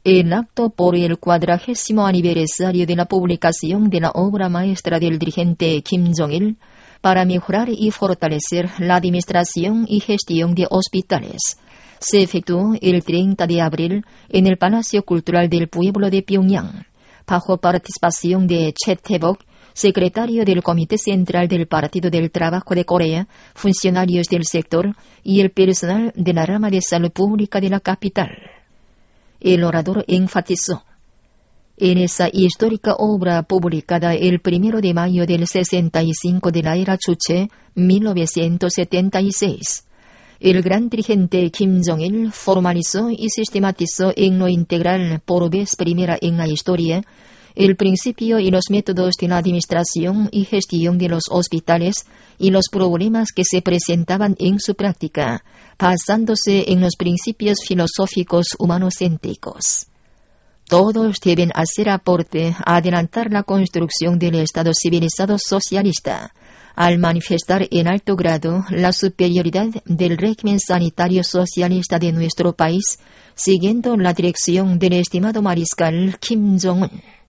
En acto por el 40º aniversario de la publicación de la obra maestra del dirigente Kim Jong-il para mejorar y fortalecer la administración y gestión de hospitales, se efectuó el 30 de abril en el Palacio Cultural del Pueblo de Pyongyang, bajo participación de Choi Tae-bok, secretario del Comité Central del Partido del Trabajo de Corea, funcionarios del sector y el personal de la rama de salud pública de la capital. El orador enfatizó: en esa histórica obra publicada el 1 de mayo del 65 de la era Chuche, 1976, el gran dirigente Kim Jong-il formalizó y sistematizó en lo integral por vez primera en la historia el principio y los métodos de la administración y gestión de los hospitales y los problemas que se presentaban en su práctica, basándose en los principios filosóficos humanocéntricos. Todos deben hacer aporte a adelantar la construcción del Estado civilizado socialista, al manifestar en alto grado la superioridad del régimen sanitario socialista de nuestro país, siguiendo la dirección del estimado mariscal Kim Jong-un.